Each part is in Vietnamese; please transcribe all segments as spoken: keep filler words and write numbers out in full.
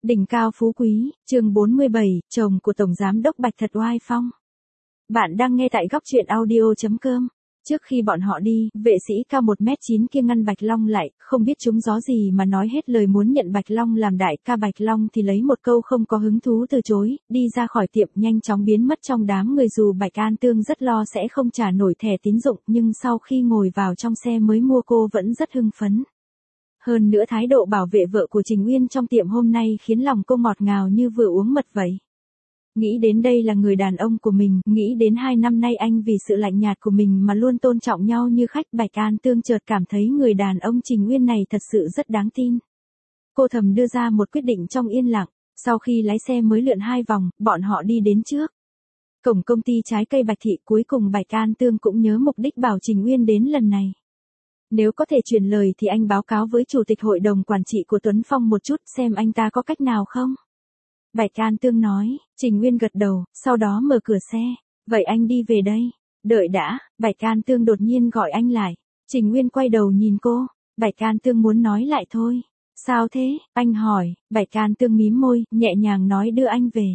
Đỉnh cao phú quý, chương bốn mươi bảy, chồng của Tổng Giám đốc Bạch thật oai phong. Bạn đang nghe tại góc truyện audio.com. Trước khi bọn họ đi, vệ sĩ cao một mét chín kia ngăn Bạch Long lại, không biết trúng gió gì mà nói hết lời muốn nhận Bạch Long làm đại ca. Bạch Long thì lấy một câu không có hứng thú từ chối, đi ra khỏi tiệm nhanh chóng biến mất trong đám người. Dù Bạch An Tương rất lo sẽ không trả nổi thẻ tín dụng, nhưng sau khi ngồi vào trong xe mới mua cô vẫn rất hưng phấn. Hơn nữa thái độ bảo vệ vợ của Trình Uyên trong tiệm hôm nay khiến lòng cô ngọt ngào như vừa uống mật vậy. Nghĩ đến đây là người đàn ông của mình, nghĩ đến hai năm nay anh vì sự lạnh nhạt của mình mà luôn tôn trọng nhau như khách. Bạch An Tương chợt cảm thấy người đàn ông Trình Uyên này thật sự rất đáng tin. Cô thầm đưa ra một quyết định trong yên lặng, sau khi lái xe mới lượn hai vòng, bọn họ đi đến trước cổng công ty trái cây Bạch Thị. Cuối cùng Bạch An Tương cũng nhớ mục đích bảo Trình Uyên đến lần này. Nếu có thể truyền lời thì anh báo cáo với chủ tịch hội đồng quản trị của Tuấn Phong một chút xem anh ta có cách nào không. Bạch An Tương nói. Trình Uyên gật đầu, sau đó mở cửa xe. Vậy anh đi về đây. Đợi đã, Bạch An Tương đột nhiên gọi anh lại. Trình Uyên quay đầu nhìn cô. Bạch An Tương muốn nói lại thôi. Sao thế, anh hỏi. Bạch An Tương mím môi, nhẹ nhàng nói đưa anh về.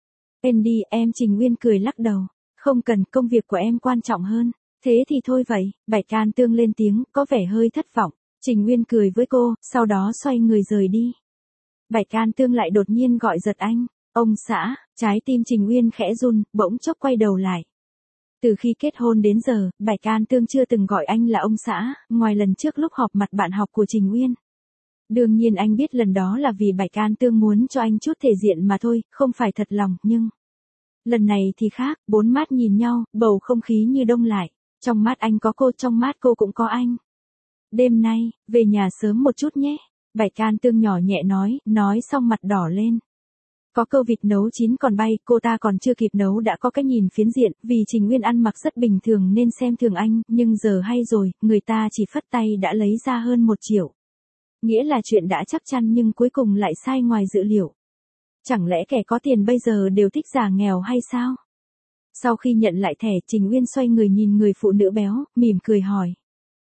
Em đi, em. Trình Uyên cười lắc đầu. Không cần, công việc của em quan trọng hơn. Thế thì thôi vậy. Bạch An Tương lên tiếng, có vẻ hơi thất vọng. Trình Uyên cười với cô, sau đó xoay người rời đi. Bạch An Tương lại đột nhiên gọi giật anh. Ông xã. Trái tim Trình Uyên khẽ run, bỗng chốc quay đầu lại. Từ khi kết hôn đến giờ, Bạch An Tương chưa từng gọi anh là ông xã, ngoài lần trước lúc họp mặt bạn học của Trình Uyên. Đương nhiên anh biết lần đó là vì Bạch An Tương muốn cho anh chút thể diện mà thôi, không phải thật lòng, nhưng lần này thì khác. Bốn mắt nhìn nhau, bầu không khí như đông lại. Trong mắt anh có cô, trong mắt cô cũng có anh. Đêm nay, về nhà sớm một chút nhé. Bạch An Tương nhỏ nhẹ nói, nói xong mặt đỏ lên. Có câu vịt nấu chín còn bay, cô ta còn chưa kịp nấu đã có cái nhìn phiến diện, vì Trình Uyên ăn mặc rất bình thường nên xem thường anh, nhưng giờ hay rồi, người ta chỉ phất tay đã lấy ra hơn một triệu. Nghĩa là chuyện đã chắc chắn nhưng cuối cùng lại sai ngoài dự liệu. Chẳng lẽ kẻ có tiền bây giờ đều thích giả nghèo hay sao? Sau khi nhận lại thẻ, Trình Uyên xoay người nhìn người phụ nữ béo, mỉm cười hỏi.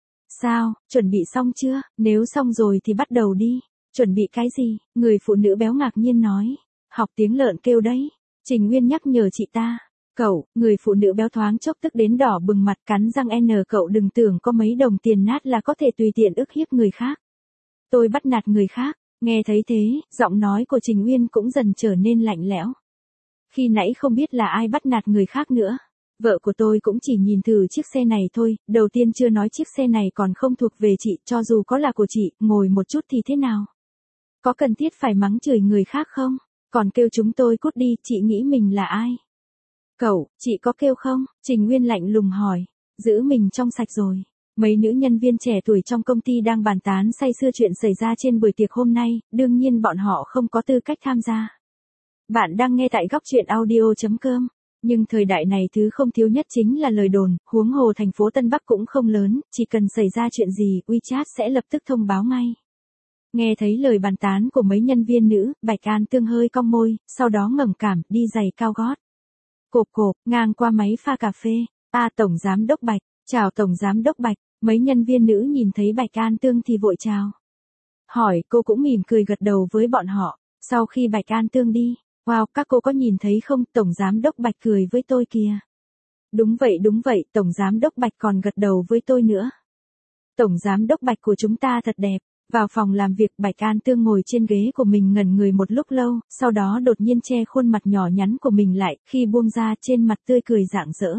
Sao, chuẩn bị xong chưa? Nếu xong rồi thì bắt đầu đi. Chuẩn bị cái gì? Người phụ nữ béo ngạc nhiên nói. Học tiếng lợn kêu đấy. Trình Uyên nhắc nhở chị ta. Cậu, người phụ nữ béo thoáng chốc tức đến đỏ bừng mặt cắn răng n cậu đừng tưởng có mấy đồng tiền nát là có thể tùy tiện ức hiếp người khác. Tôi bắt nạt người khác. Nghe thấy thế, giọng nói của Trình Uyên cũng dần trở nên lạnh lẽo. Khi nãy không biết là ai bắt nạt người khác nữa. Vợ của tôi cũng chỉ nhìn thử chiếc xe này thôi, đầu tiên chưa nói chiếc xe này còn không thuộc về chị, cho dù có là của chị, ngồi một chút thì thế nào? Có cần thiết phải mắng chửi người khác không? Còn kêu chúng tôi cút đi, chị nghĩ mình là ai? Cậu, chị có kêu không? Trình Nguyên lạnh lùng hỏi. Giữ mình trong sạch rồi. Mấy nữ nhân viên trẻ tuổi trong công ty đang bàn tán say sưa chuyện xảy ra trên buổi tiệc hôm nay, đương nhiên bọn họ không có tư cách tham gia. Bạn đang nghe tại góc truyện audio.com. Nhưng thời đại này thứ không thiếu nhất chính là lời đồn, huống hồ thành phố Tân Bắc cũng không lớn, chỉ cần xảy ra chuyện gì, WeChat sẽ lập tức thông báo ngay. Nghe thấy lời bàn tán của mấy nhân viên nữ, Bạch An Tương hơi cong môi, sau đó ngẩng cảm, đi giày cao gót. Cộp cộp, ngang qua máy pha cà phê. À, Tổng Giám đốc Bạch. Chào Tổng Giám đốc Bạch. Mấy nhân viên nữ nhìn thấy Bạch An Tương thì vội chào. Hỏi, cô cũng mỉm cười gật đầu với bọn họ. Sau khi Bạch An Tương đi. Wow, các cô có nhìn thấy không, Tổng Giám đốc Bạch cười với tôi kìa. Đúng vậy đúng vậy, Tổng Giám đốc Bạch còn gật đầu với tôi nữa. Tổng Giám đốc Bạch của chúng ta thật đẹp. Vào phòng làm việc, Bạch An Tương ngồi trên ghế của mình ngẩn người một lúc lâu, sau đó đột nhiên che khuôn mặt nhỏ nhắn của mình lại, khi buông ra trên mặt tươi cười rạng rỡ.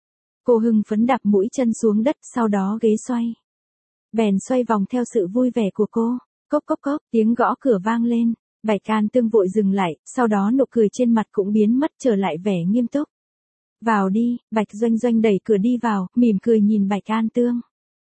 Cô hưng phấn đạp mũi chân xuống đất, sau đó ghế xoay. Bèn xoay vòng theo sự vui vẻ của cô. Cốc cốc cốc, tiếng gõ cửa vang lên. Bạch An Tương vội dừng lại, sau đó nụ cười trên mặt cũng biến mất trở lại vẻ nghiêm túc. Vào đi, Bạch Doanh Doanh đẩy cửa đi vào, mỉm cười nhìn Bạch An Tương.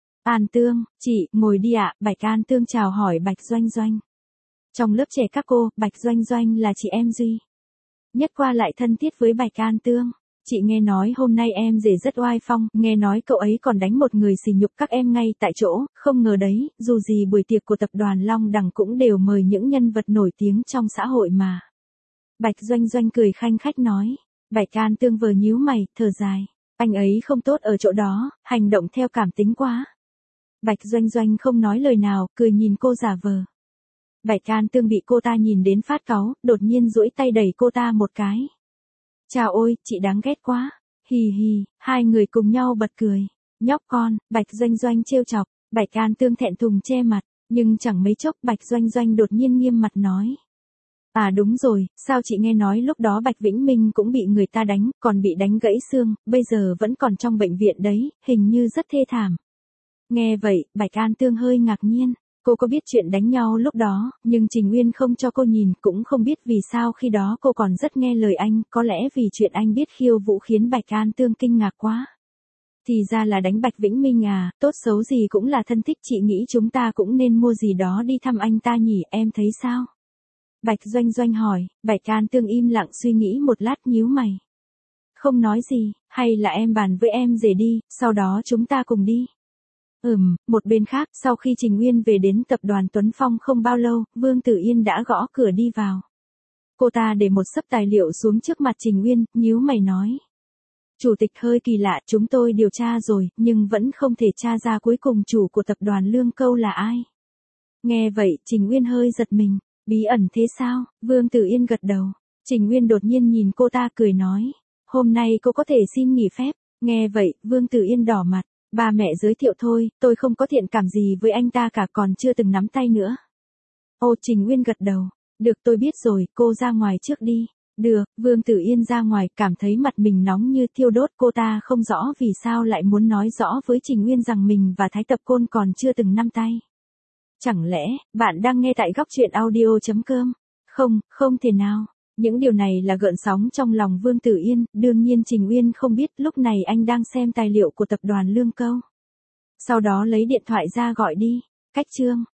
An Tương, chị, ngồi đi ạ. Bạch An Tương chào hỏi Bạch Doanh Doanh. Trong lớp trẻ các cô, Bạch Doanh Doanh là chị em duy nhất qua lại thân thiết với Bạch An Tương. Chị nghe nói hôm nay em rể rất oai phong, nghe nói cậu ấy còn đánh một người sỉ nhục các em ngay tại chỗ, không ngờ đấy, dù gì buổi tiệc của tập đoàn Long Đằng cũng đều mời những nhân vật nổi tiếng trong xã hội mà. Bạch Doanh Doanh cười khanh khách nói. Bạch An Tương vờ nhíu mày, thở dài. Anh ấy không tốt ở chỗ đó, hành động theo cảm tính quá. Bạch Doanh Doanh không nói lời nào, cười nhìn cô giả vờ. Bạch An Tương bị cô ta nhìn đến phát cáu, đột nhiên duỗi tay đẩy cô ta một cái. Chào ôi, chị đáng ghét quá. Hì hì, hai người cùng nhau bật cười. Nhóc con, Bạch Doanh Doanh trêu chọc. Bạch An Tương thẹn thùng che mặt, nhưng chẳng mấy chốc Bạch Doanh Doanh đột nhiên nghiêm mặt nói. À đúng rồi, sao chị nghe nói lúc đó Bạch Vĩnh Minh cũng bị người ta đánh, còn bị đánh gãy xương, bây giờ vẫn còn trong bệnh viện đấy, hình như rất thê thảm. Nghe vậy, Bạch An Tương hơi ngạc nhiên. Cô có biết chuyện đánh nhau lúc đó, nhưng Trình Uyên không cho cô nhìn, cũng không biết vì sao khi đó cô còn rất nghe lời anh, có lẽ vì chuyện anh biết khiêu vũ khiến Bạch An Tương kinh ngạc quá. Thì ra là đánh Bạch Vĩnh Minh à, tốt xấu gì cũng là thân thích, chị nghĩ chúng ta cũng nên mua gì đó đi thăm anh ta nhỉ, em thấy sao? Bạch Doanh Doanh hỏi. Bạch An Tương im lặng suy nghĩ một lát nhíu mày. Không nói gì, hay là em bàn với em rể đi, sau đó chúng ta cùng đi. Ừm, một bên khác, sau khi Trình Uyên về đến tập đoàn Tuấn Phong không bao lâu, Vương Tử Yên đã gõ cửa đi vào. Cô ta để một xấp tài liệu xuống trước mặt Trình Uyên, nhíu mày nói. Chủ tịch hơi kỳ lạ, chúng tôi điều tra rồi, nhưng vẫn không thể tra ra cuối cùng chủ của tập đoàn Lương Câu là ai. Nghe vậy, Trình Uyên hơi giật mình. Bí ẩn thế sao? Vương Tử Yên gật đầu. Trình Uyên đột nhiên nhìn cô ta cười nói. Hôm nay cô có thể xin nghỉ phép. Nghe vậy, Vương Tử Yên đỏ mặt. Ba mẹ giới thiệu thôi, tôi không có thiện cảm gì với anh ta cả, còn chưa từng nắm tay nữa. Ô, Trình Uyên gật đầu. Được, tôi biết rồi, cô ra ngoài trước đi. Được, Vương Tử Yên ra ngoài, cảm thấy mặt mình nóng như thiêu đốt. Cô ta không rõ vì sao lại muốn nói rõ với Trình Uyên rằng mình và Thái Tập Côn còn chưa từng nắm tay. Chẳng lẽ, bạn đang nghe tại góc truyện audio.com? Không, không thể nào. Những điều này là gợn sóng trong lòng Vương Tử Yên, đương nhiên Trình Uyên không biết lúc này anh đang xem tài liệu của tập đoàn Lương Câu. Sau đó lấy điện thoại ra gọi đi. Cách chương